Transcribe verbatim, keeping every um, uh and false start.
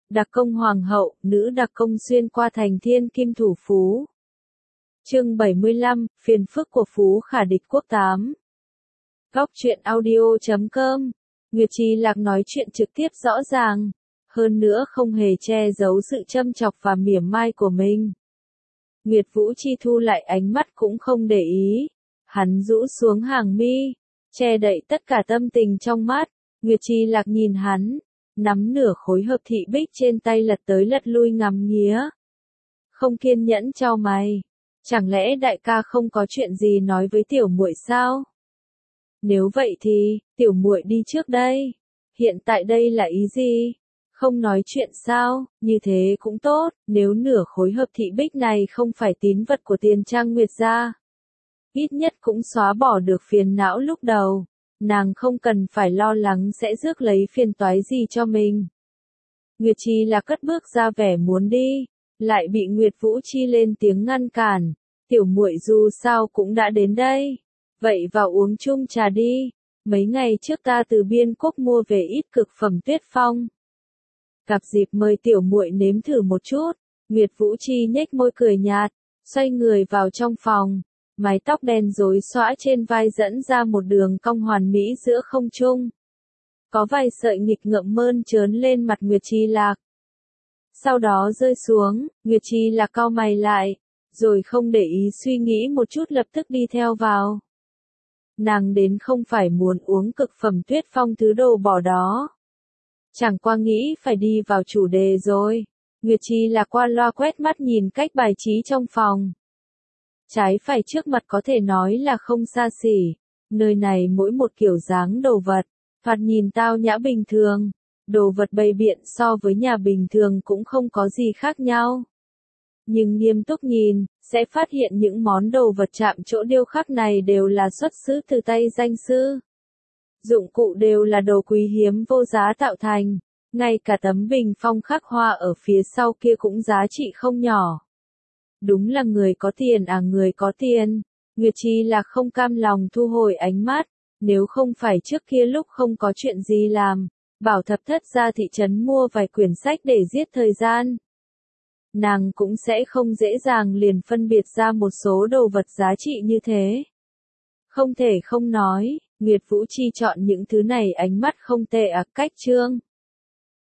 Đặc công hoàng hậu, nữ đặc công xuyên qua thành thiên kim thủ phú. Chương bảy mươi lăm, phiền phức của Phú Khả Địch Quốc tám. Góc truyện audio chấm com. Nguyệt Trì Lạc nói chuyện trực tiếp rõ ràng, hơn nữa không hề che giấu sự châm chọc và mỉa mai của mình. Nguyệt Vũ Chi thu lại ánh mắt cũng không để ý, hắn rũ xuống hàng mi, che đậy tất cả tâm tình trong mắt. Nguyệt Trì Lạc nhìn hắn, nắm nửa khối hợp thị bích trên tay lật tới lật lui ngắm nghía. Không kiên nhẫn chau mày, chẳng lẽ đại ca không có chuyện gì nói với tiểu muội sao? Nếu vậy thì, tiểu muội đi trước đây. Hiện tại đây là ý gì? Không nói chuyện sao? Như thế cũng tốt, nếu nửa khối hợp thị bích này không phải tín vật của Tiền Trang Nguyệt gia, ít nhất cũng xóa bỏ được phiền não lúc đầu. Nàng không cần phải lo lắng sẽ rước lấy phiền toái gì cho mình. Nguyệt Trì là cất bước ra vẻ muốn đi, lại bị Nguyệt Vũ Chi lên tiếng ngăn cản. Tiểu muội dù sao cũng đã đến đây, vậy vào uống chung trà đi. Mấy ngày trước ta từ Biên Quốc mua về ít cực phẩm Tuyết Phong, gặp dịp mời tiểu muội nếm thử một chút. Nguyệt Vũ Chi nhếch môi cười nhạt, xoay người vào trong phòng. Mái tóc đen rối xõa trên vai dẫn ra một đường cong hoàn mỹ giữa không trung. Có vài sợi nghịch ngợm mơn trớn lên mặt Nguyệt Trì Lạc. Sau đó rơi xuống, Nguyệt Trì Lạc cau mày lại, rồi không để ý suy nghĩ một chút lập tức đi theo vào. Nàng đến không phải muốn uống cực phẩm Tuyết Phong thứ đồ bỏ đó. Chẳng qua nghĩ phải đi vào chủ đề rồi. Nguyệt Trì Lạc qua loa quét mắt nhìn cách bài trí trong phòng. Trái phải trước mặt có thể nói là không xa xỉ, nơi này mỗi một kiểu dáng đồ vật, thoạt nhìn tao nhã bình thường, đồ vật bày biện so với nhà bình thường cũng không có gì khác nhau. Nhưng nghiêm túc nhìn, sẽ phát hiện những món đồ vật chạm chỗ điêu khắc này đều là xuất xứ từ tay danh sư. Dụng cụ đều là đồ quý hiếm vô giá tạo thành, ngay cả tấm bình phong khắc hoa ở phía sau kia cũng giá trị không nhỏ. Đúng là người có tiền à người có tiền. Nguyệt Trì Lạc không cam lòng thu hồi ánh mắt, nếu không phải trước kia lúc không có chuyện gì làm, bảo thập thất ra thị trấn mua vài quyển sách để giết thời gian. Nàng cũng sẽ không dễ dàng liền phân biệt ra một số đồ vật giá trị như thế. Không thể không nói, Nguyệt Vũ Chi chọn những thứ này ánh mắt không tệ à, cách trương.